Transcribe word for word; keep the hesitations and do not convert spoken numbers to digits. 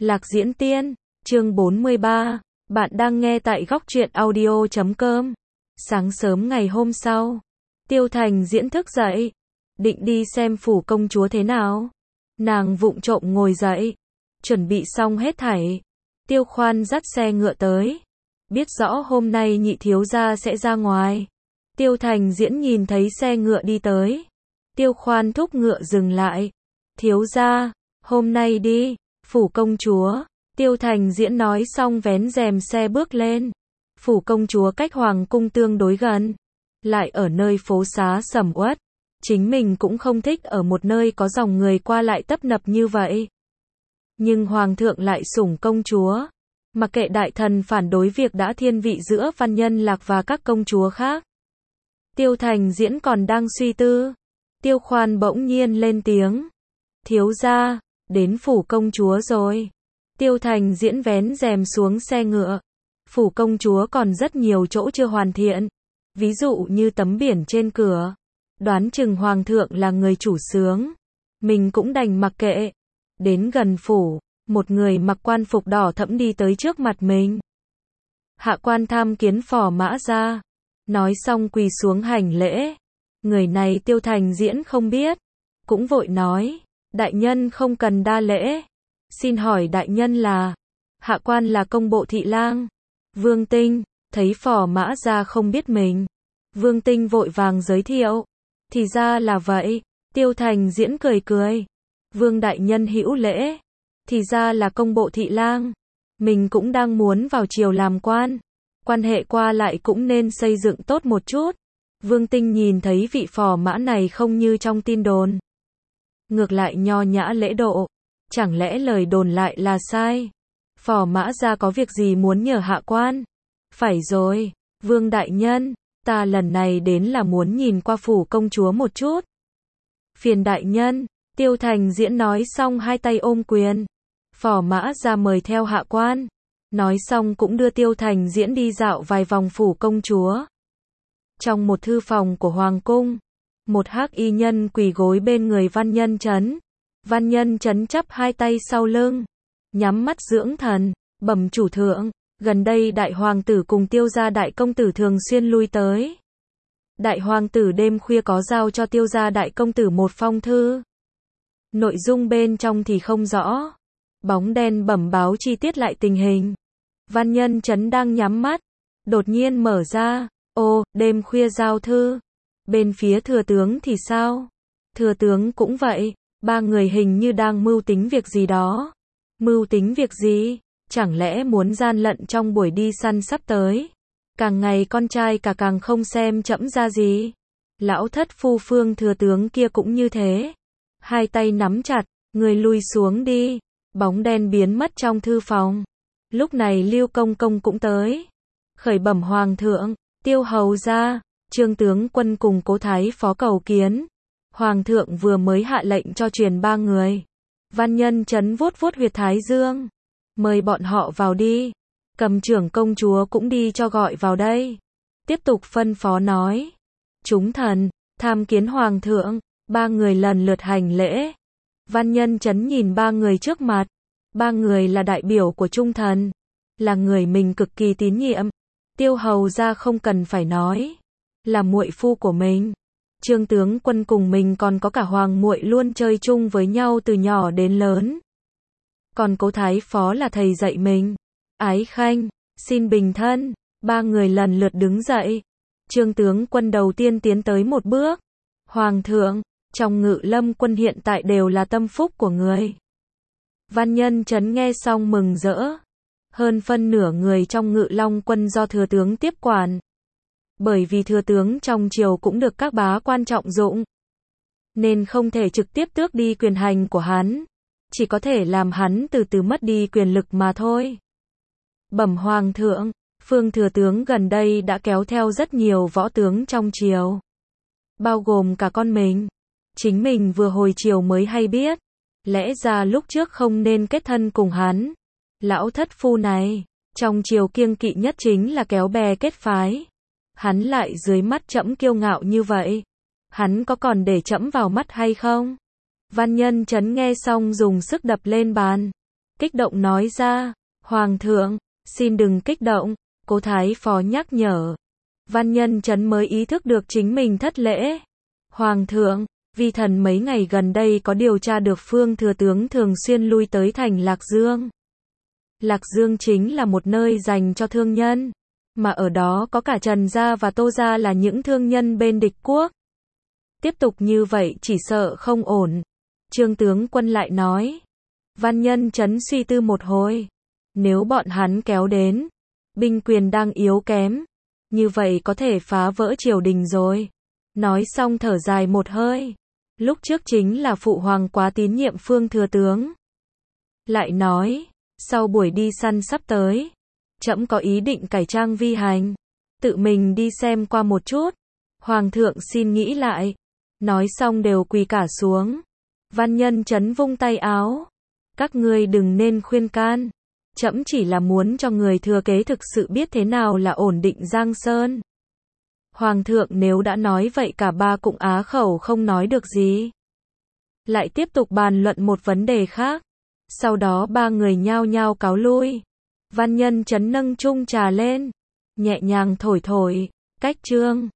Lạc Diễn Tiên, chương bốn mươi ba, bạn đang nghe tại góc truyện audio chấm com. Sáng sớm ngày hôm sau, Tiêu Thành Diễn thức dậy, định đi xem phủ công chúa thế nào. Nàng vụng trộm ngồi dậy, chuẩn bị xong hết thảy. Tiêu Khoan dắt xe ngựa tới, biết rõ hôm nay nhị thiếu gia sẽ ra ngoài. Tiêu Thành Diễn nhìn thấy xe ngựa đi tới, Tiêu Khoan thúc ngựa dừng lại. Thiếu gia, hôm nay đi, phủ công chúa. Tiêu Thành Diễn nói xong vén rèm xe bước lên. Phủ công chúa cách hoàng cung tương đối gần, lại ở nơi phố xá sầm uất. Chính mình cũng không thích ở một nơi có dòng người qua lại tấp nập như vậy. Nhưng hoàng thượng lại sủng công chúa, mặc kệ đại thần phản đối việc đã thiên vị giữa Văn Nhân Lạc và các công chúa khác. Tiêu Thành Diễn còn đang suy tư, Tiêu Khoan bỗng nhiên lên tiếng. Thiếu gia, đến phủ công chúa rồi. Tiêu Thành Diễn vén rèm xuống xe ngựa. Phủ công chúa còn rất nhiều chỗ chưa hoàn thiện, ví dụ như tấm biển trên cửa. Đoán chừng hoàng thượng là người chủ xướng, mình cũng đành mặc kệ. Đến gần phủ, một người mặc quan phục đỏ thẫm đi tới trước mặt mình. Hạ quan tham kiến Phò Mã Gia. Nói xong quỳ xuống hành lễ. Người này Tiêu Thành Diễn không biết, cũng vội nói, đại nhân không cần đa lễ. Xin hỏi đại nhân là? Hạ quan là công bộ thị lang Vương Tinh. Thấy Phò Mã Gia không biết mình, Vương Tinh vội vàng giới thiệu. Thì ra là vậy. Tiêu Thành Diễn cười cười. Vương đại nhân hữu lễ. Thì ra là công bộ thị lang. Mình cũng đang muốn vào triều làm quan, quan hệ qua lại cũng nên xây dựng tốt một chút. Vương Tinh nhìn thấy vị phò mã này không như trong tin đồn, ngược lại nho nhã lễ độ. Chẳng lẽ lời đồn lại là sai? Phò Mã Gia có việc gì muốn nhờ hạ quan? Phải rồi, Vương đại nhân, ta lần này đến là muốn nhìn qua phủ công chúa một chút. Phiền đại nhân. Tiêu Thành Diễn nói xong hai tay ôm quyền. Phò Mã Gia mời theo hạ quan. Nói xong cũng đưa Tiêu Thành Diễn đi dạo vài vòng phủ công chúa. Trong một thư phòng của hoàng cung, một hắc y nhân quỳ gối bên người Văn Nhân Chấn. Văn Nhân Chấn chắp hai tay sau lưng, nhắm mắt dưỡng thần. Bẩm chủ thượng, gần đây đại hoàng tử cùng Tiêu gia đại công tử thường xuyên lui tới. Đại hoàng tử đêm khuya có giao cho Tiêu gia đại công tử một phong thư. Nội dung bên trong thì không rõ, bóng đen bẩm báo chi tiết lại tình hình. Văn Nhân Chấn đang nhắm mắt, đột nhiên mở ra. Ô, đêm khuya giao thư. Bên phía thừa tướng thì sao? Thừa tướng cũng vậy. Ba người hình như đang mưu tính việc gì đó. Mưu tính việc gì? Chẳng lẽ muốn gian lận trong buổi đi săn sắp tới? Càng ngày con trai cả càng không xem chẫm ra gì. Lão thất phu Phương thừa tướng kia cũng như thế. Hai tay nắm chặt, người lui xuống đi. Bóng đen biến mất trong thư phòng. Lúc này Lưu Công Công cũng tới. Khởi bẩm hoàng thượng, Tiêu hầu gia, Trương tướng quân cùng Cố thái phó cầu kiến. Hoàng thượng vừa mới hạ lệnh cho truyền ba người. Văn Nhân Chấn vuốt vuốt huyệt thái dương. Mời bọn họ vào đi. Cầm trưởng công chúa cũng đi cho gọi vào đây. Tiếp tục phân phó nói. Chúng thần, tham kiến hoàng thượng. Ba người lần lượt hành lễ. Văn Nhân Chấn nhìn ba người trước mặt. Ba người là đại biểu của trung thần, là người mình cực kỳ tín nhiệm. Tiêu hầu gia không cần phải nói, là muội phu của mình. Trương tướng quân cùng mình còn có cả hoàng muội luôn chơi chung với nhau từ nhỏ đến lớn. Còn Cố thái phó là thầy dạy mình. Ái khanh, xin bình thân. Ba người lần lượt đứng dậy. Trương tướng quân đầu tiên tiến tới một bước. Hoàng thượng, trong Ngự Lâm quân hiện tại đều là tâm phúc của người. Văn Nhân Chấn nghe xong mừng rỡ. Hơn phân nửa người trong Ngự Long quân do thừa tướng tiếp quản. Bởi vì thừa tướng trong triều cũng được các bá quan trọng dụng, nên không thể trực tiếp tước đi quyền hành của hắn, chỉ có thể làm hắn từ từ mất đi quyền lực mà thôi. Bẩm hoàng thượng, Phương thừa tướng gần đây đã kéo theo rất nhiều võ tướng trong triều, bao gồm cả con mình. Chính mình vừa hồi triều mới hay biết, lẽ ra lúc trước không nên kết thân cùng hắn. Lão thất phu này, trong triều kiêng kỵ nhất chính là kéo bè kết phái. Hắn lại dưới mắt trẫm kiêu ngạo như vậy, hắn có còn để trẫm vào mắt hay không? Văn Nhân Chấn nghe xong dùng sức đập lên bàn. kích động nói ra, Hoàng thượng, xin đừng kích động, Cố Thái Phó nhắc nhở. Văn Nhân Chấn mới ý thức được chính mình thất lễ. Hoàng thượng, vi thần mấy ngày gần đây có điều tra được Phương thừa tướng thường xuyên lui tới thành Lạc Dương. Lạc Dương chính là một nơi dành cho thương nhân, mà ở đó có cả Trần gia và Tô gia là những thương nhân bên địch quốc. Tiếp tục như vậy chỉ sợ không ổn. Trương tướng quân lại nói. Văn Nhân Chấn suy tư một hồi. Nếu bọn hắn kéo đến, binh quyền đang yếu kém, như vậy có thể phá vỡ triều đình rồi. Nói xong thở dài một hơi. Lúc trước chính là phụ hoàng quá tín nhiệm Phương thừa tướng. Lại nói, sau buổi đi săn sắp tới, trẫm có ý định cải trang vi hành, tự mình đi xem qua một chút. Hoàng thượng xin nghĩ lại. Nói xong đều quỳ cả xuống. Văn Nhân Chấn vung tay áo. Các ngươi đừng nên khuyên can. Trẫm chỉ là muốn cho người thừa kế thực sự biết thế nào là ổn định Giang Sơn. Hoàng thượng nếu đã nói vậy cả ba cũng á khẩu không nói được gì. Lại tiếp tục bàn luận một vấn đề khác. Sau đó ba người nhao nhao cáo lui. Văn Nhân Chấn nâng chung trà lên, nhẹ nhàng thổi thổi, cách trương.